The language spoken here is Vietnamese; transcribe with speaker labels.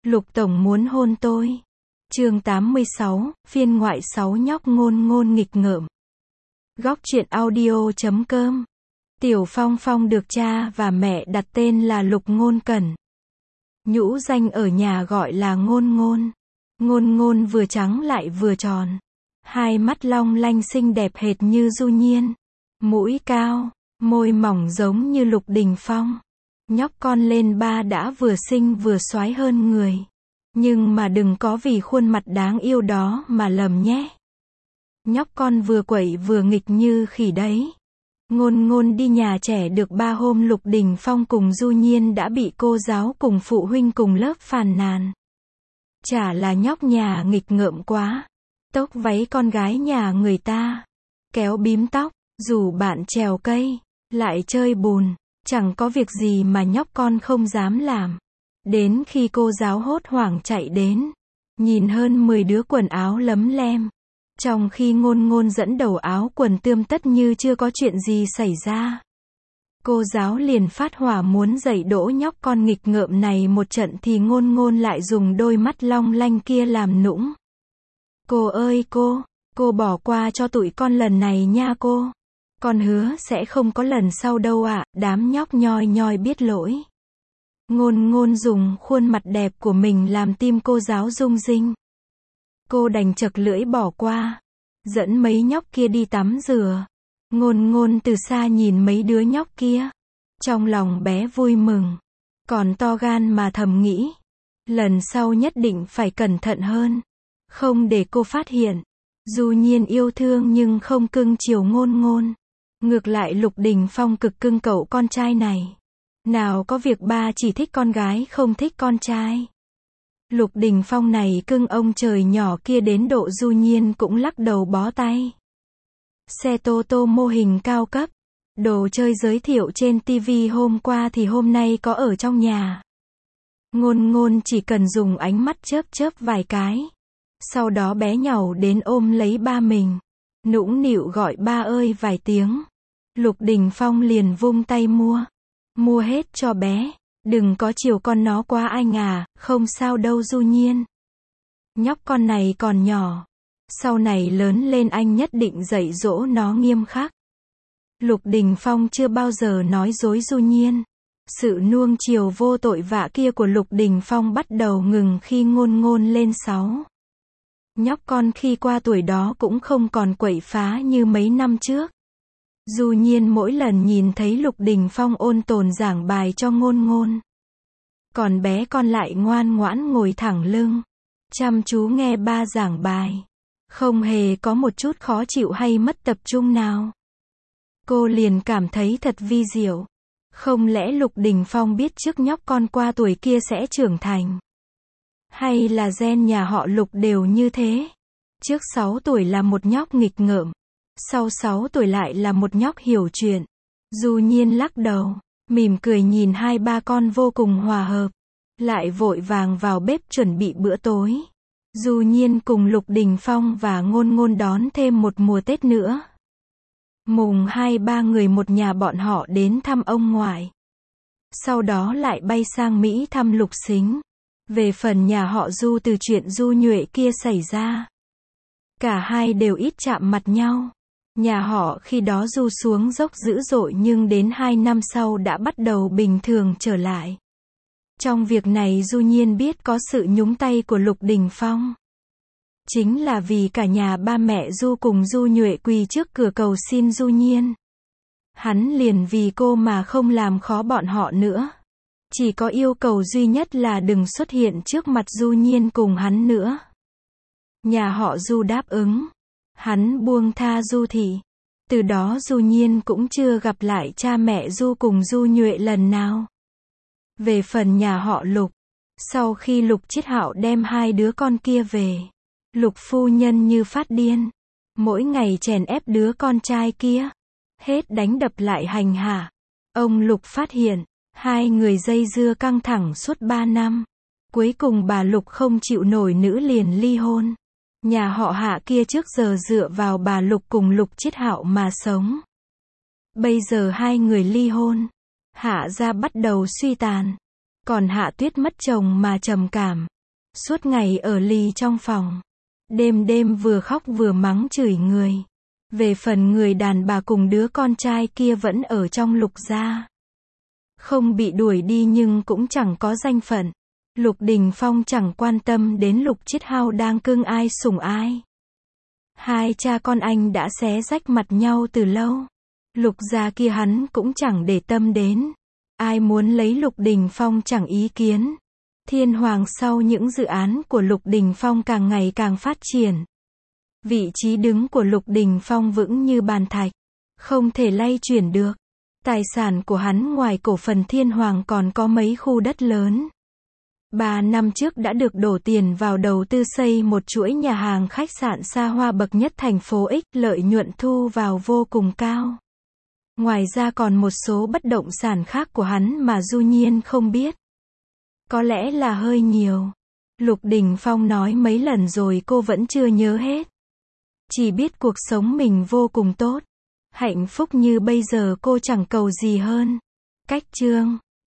Speaker 1: Lục tổng muốn hôn tôi. Chương 86, phiên ngoại 6 nhóc ngôn ngôn nghịch ngợm. Góc truyện audio.com. Tiểu Phong Phong được cha và mẹ đặt tên là Lục Ngôn Cẩn. Nhũ danh ở nhà gọi là Ngôn Ngôn. Ngôn Ngôn vừa trắng lại vừa tròn. Hai mắt long lanh xinh đẹp hệt như Du Nhiên. Mũi cao, môi mỏng giống như Lục Đình Phong. Nhóc con lên ba đã vừa xinh vừa xoái hơn người. Nhưng mà đừng có vì khuôn mặt đáng yêu đó mà lầm nhé. Nhóc con vừa quậy vừa nghịch như khỉ đấy. Ngôn ngôn đi nhà trẻ được 3 hôm Lục Đình Phong cùng Du Nhiên đã bị cô giáo cùng phụ huynh cùng lớp phàn nàn. Chả là nhóc nhà nghịch ngợm quá. Tóc váy con gái nhà người ta. Kéo bím tóc, rủ bạn trèo cây, lại chơi bùn. Chẳng có việc gì mà nhóc con không dám làm. Đến khi cô giáo hốt hoảng chạy đến, nhìn hơn 10 đứa quần áo lấm lem. Trong khi ngôn ngôn dẫn đầu áo quần tươm tất như chưa có chuyện gì xảy ra. Cô giáo liền phát hỏa muốn dạy dỗ nhóc con nghịch ngợm này một trận thì ngôn ngôn lại dùng đôi mắt long lanh kia làm nũng. Cô ơi cô bỏ qua cho tụi con lần này nha cô. Con hứa sẽ không có lần sau đâu ạ. Đám nhóc nhoi nhoi biết lỗi. Ngôn ngôn dùng khuôn mặt đẹp của mình làm tim cô giáo rung rinh. Cô đành chật lưỡi bỏ qua. Dẫn mấy nhóc kia đi tắm rửa. Ngôn ngôn từ xa nhìn mấy đứa nhóc kia. Trong lòng bé vui mừng. Còn to gan mà thầm nghĩ. Lần sau nhất định phải cẩn thận hơn. Không để cô phát hiện. Du Nhiên yêu thương nhưng không cưng chiều ngôn ngôn. Ngược lại Lục Đình Phong cực cưng cậu con trai này. Nào có việc ba chỉ thích con gái không thích con trai. Lục Đình Phong này cưng ông trời nhỏ kia đến độ Du Nhiên cũng lắc đầu bó tay. Xe tô tô mô hình cao cấp. Đồ chơi giới thiệu trên TV hôm qua thì hôm nay có ở trong nhà. Ngôn ngôn chỉ cần dùng ánh mắt chớp chớp vài cái. Sau đó bé nhàu đến ôm lấy ba mình. Nũng nịu gọi ba ơi vài tiếng. Lục Đình Phong liền vung tay mua. Mua hết cho bé. Đừng có chiều con nó quá anh à, không sao đâu Du Nhiên. Nhóc con này còn nhỏ. Sau này lớn lên anh nhất định dạy dỗ nó nghiêm khắc. Lục Đình Phong chưa bao giờ nói dối Du Nhiên. Sự nuông chiều vô tội vạ kia của Lục Đình Phong bắt đầu ngừng khi ngôn ngôn lên 6. Nhóc con khi qua tuổi đó cũng không còn quậy phá như mấy năm trước. Du Nhiên mỗi lần nhìn thấy Lục Đình Phong ôn tồn giảng bài cho ngôn ngôn. Còn bé con lại ngoan ngoãn ngồi thẳng lưng. Chăm chú nghe ba giảng bài. Không hề có một chút khó chịu hay mất tập trung nào. Cô liền cảm thấy thật vi diệu. Không lẽ Lục Đình Phong biết trước nhóc con qua tuổi kia sẽ trưởng thành? Hay là gen nhà họ Lục đều như thế? Trước 6 tuổi là một nhóc nghịch ngợm. Sau 6 tuổi lại là một nhóc hiểu chuyện. Du Nhiên lắc đầu, mỉm cười nhìn hai ba con vô cùng hòa hợp. Lại vội vàng vào bếp chuẩn bị bữa tối. Du Nhiên cùng Lục Đình Phong và ngôn ngôn đón thêm một mùa Tết nữa. Mùng 2 3 người một nhà bọn họ đến thăm ông ngoại. Sau đó lại bay sang Mỹ thăm Lục Sính. Về phần nhà họ Du từ chuyện Du Nhuệ kia xảy ra. Cả hai đều ít chạm mặt nhau. Nhà họ khi đó Du xuống dốc dữ dội nhưng đến 2 năm sau đã bắt đầu bình thường trở lại. Trong việc này Du Nhiên biết có sự nhúng tay của Lục Đình Phong. Chính là vì cả nhà ba mẹ Du cùng Du Nhuệ quỳ trước cửa cầu xin Du Nhiên. Hắn liền vì cô mà không làm khó bọn họ nữa. Chỉ có yêu cầu duy nhất là đừng xuất hiện trước mặt Du Nhiên cùng hắn nữa. Nhà họ Du đáp ứng. Hắn buông tha Du thị. Từ đó Du Nhiên cũng chưa gặp lại cha mẹ Du cùng Du Nhuệ lần nào. Về phần nhà họ Lục. Sau khi Lục Chiết Hạo đem hai đứa con kia về. Lục phu nhân như phát điên. Mỗi ngày chèn ép đứa con trai kia. Hết đánh đập lại hành hạ. Ông Lục phát hiện. Hai người dây dưa căng thẳng suốt 3 năm. Cuối cùng bà Lục không chịu nổi nữ liền ly hôn. Nhà họ Hạ kia trước giờ dựa vào bà Lục cùng Lục Chiết Hạo mà sống. Bây giờ hai người ly hôn. Hạ gia bắt đầu suy tàn. Còn Hạ Tuyết mất chồng mà trầm cảm. Suốt ngày ở lì trong phòng. Đêm đêm vừa khóc vừa mắng chửi người. Về phần người đàn bà cùng đứa con trai kia vẫn ở trong Lục gia. Không bị đuổi đi nhưng cũng chẳng có danh phận. Lục Đình Phong chẳng quan tâm đến Lục Chiết Hao đang cưng ai sủng ai. Hai cha con anh đã xé rách mặt nhau từ lâu. Lục gia kia hắn cũng chẳng để tâm đến. Ai muốn lấy Lục Đình Phong chẳng ý kiến. Thiên Hoàng sau những dự án của Lục Đình Phong càng ngày càng phát triển. Vị trí đứng của Lục Đình Phong vững như bàn thạch. Không thể lay chuyển được. Tài sản của hắn ngoài cổ phần Thiên Hoàng còn có mấy khu đất lớn. 3 năm trước đã được đổ tiền vào đầu tư xây một chuỗi nhà hàng khách sạn xa hoa bậc nhất thành phố X, lợi nhuận thu vào vô cùng cao. Ngoài ra còn một số bất động sản khác của hắn mà Du Nhiên không biết. Có lẽ là hơi nhiều. Lục Đình Phong nói mấy lần rồi cô vẫn chưa nhớ hết. Chỉ biết cuộc sống mình vô cùng tốt. Hạnh phúc như bây giờ cô chẳng cầu gì hơn. Cách chương